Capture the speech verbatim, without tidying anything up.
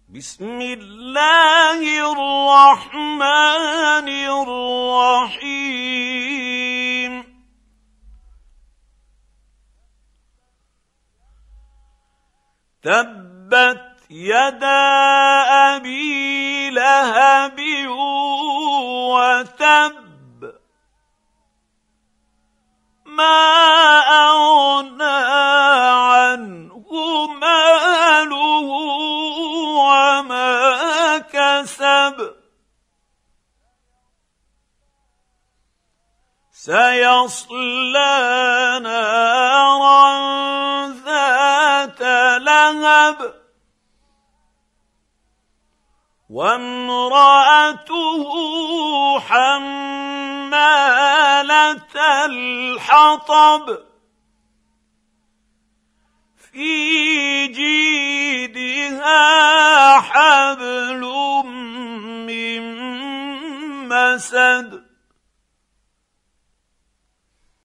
بسم الله الرحمن الرحيم تبت يدا أبي لهب وتب ما أغنى عنه ماله وما كسب سيصلى نارا ذات لهب وامرأته حمالة الحطب في جيدها حبل من مسد